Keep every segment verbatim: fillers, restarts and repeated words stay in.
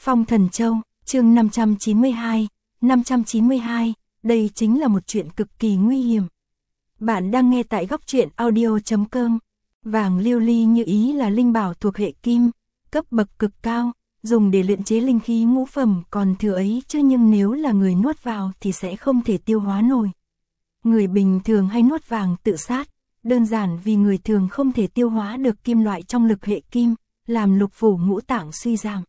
Phong Thần Châu, chương năm trăm chín mươi hai, năm trăm chín mươi hai, đây chính là một chuyện cực kỳ nguy hiểm. Bạn đang nghe tại góc truyện audio chấm com. Vàng lưu ly như ý là linh bảo thuộc hệ kim, cấp bậc cực cao, dùng để luyện chế linh khí ngũ phẩm còn thừa ấy chứ nhưng nếu là người nuốt vào thì sẽ không thể tiêu hóa nổi. Người bình thường hay nuốt vàng tự sát, đơn giản vì người thường không thể tiêu hóa được kim loại trong lực hệ kim, làm lục phủ ngũ tạng suy giảm.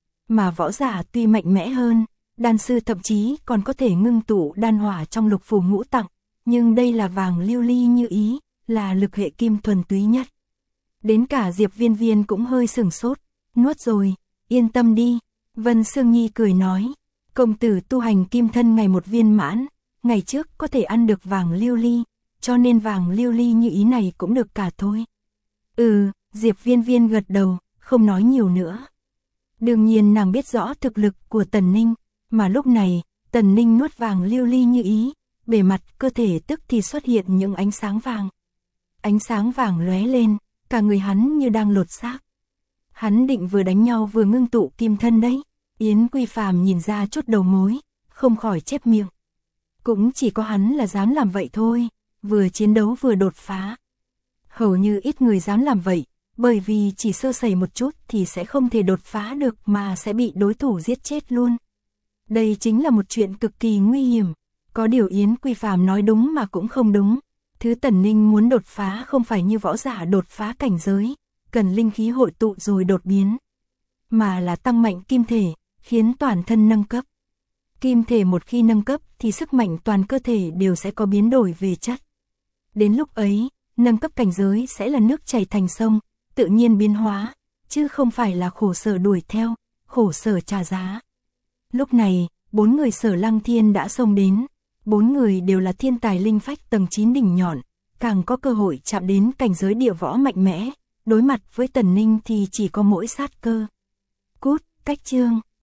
Mà võ giả tuy mạnh mẽ hơn, đan sư thậm chí còn có thể ngưng tụ đan hỏa trong lục phủ ngũ tạng, nhưng đây là vàng lưu ly như ý, là lực hệ kim thuần túy nhất. Đến cả Diệp Viên Viên cũng hơi sửng sốt, nuốt rồi, yên tâm đi, Vân Sương Nhi cười nói, công tử tu hành kim thân ngày một viên mãn, ngày trước có thể ăn được vàng lưu ly, cho nên vàng lưu ly như ý này cũng được cả thôi. Ừ, Diệp Viên Viên gật đầu, không nói nhiều nữa. Đương nhiên nàng biết rõ thực lực của Tần Ninh, mà lúc này, Tần Ninh nuốt vàng lưu ly như ý, bề mặt cơ thể tức thì xuất hiện những ánh sáng vàng. Ánh sáng vàng lóe lên, cả người hắn như đang lột xác. Hắn định vừa đánh nhau vừa ngưng tụ kim thân đấy. Yến Quy Phàm nhìn ra chút đầu mối, không khỏi chép miệng. Cũng chỉ có hắn là dám làm vậy thôi, vừa chiến đấu vừa đột phá. Hầu như ít người dám làm vậy, bởi vì chỉ sơ sẩy một chút thì sẽ không thể đột phá được mà sẽ bị đối thủ giết chết luôn. Đây chính là một chuyện cực kỳ nguy hiểm. Có điều Yến Quy Phàm nói đúng mà cũng không đúng. Thứ Tần Ninh muốn đột phá không phải như võ giả đột phá cảnh giới, cần linh khí hội tụ rồi đột biến, mà là tăng mạnh kim thể, khiến toàn thân nâng cấp. Kim thể một khi nâng cấp thì sức mạnh toàn cơ thể đều sẽ có biến đổi về chất. Đến lúc ấy, nâng cấp cảnh giới sẽ là nước chảy thành sông, tự nhiên biến hóa, chứ không phải là khổ sở đuổi theo, khổ sở trả giá. Lúc này, bốn người Sở Lăng Thiên đã xông đến. Bốn người đều là thiên tài linh phách tầng chín đỉnh nhọn, càng có cơ hội chạm đến cảnh giới địa võ mạnh mẽ, đối mặt với Tần Ninh thì chỉ có mỗi sát cơ. Cút, cách chương.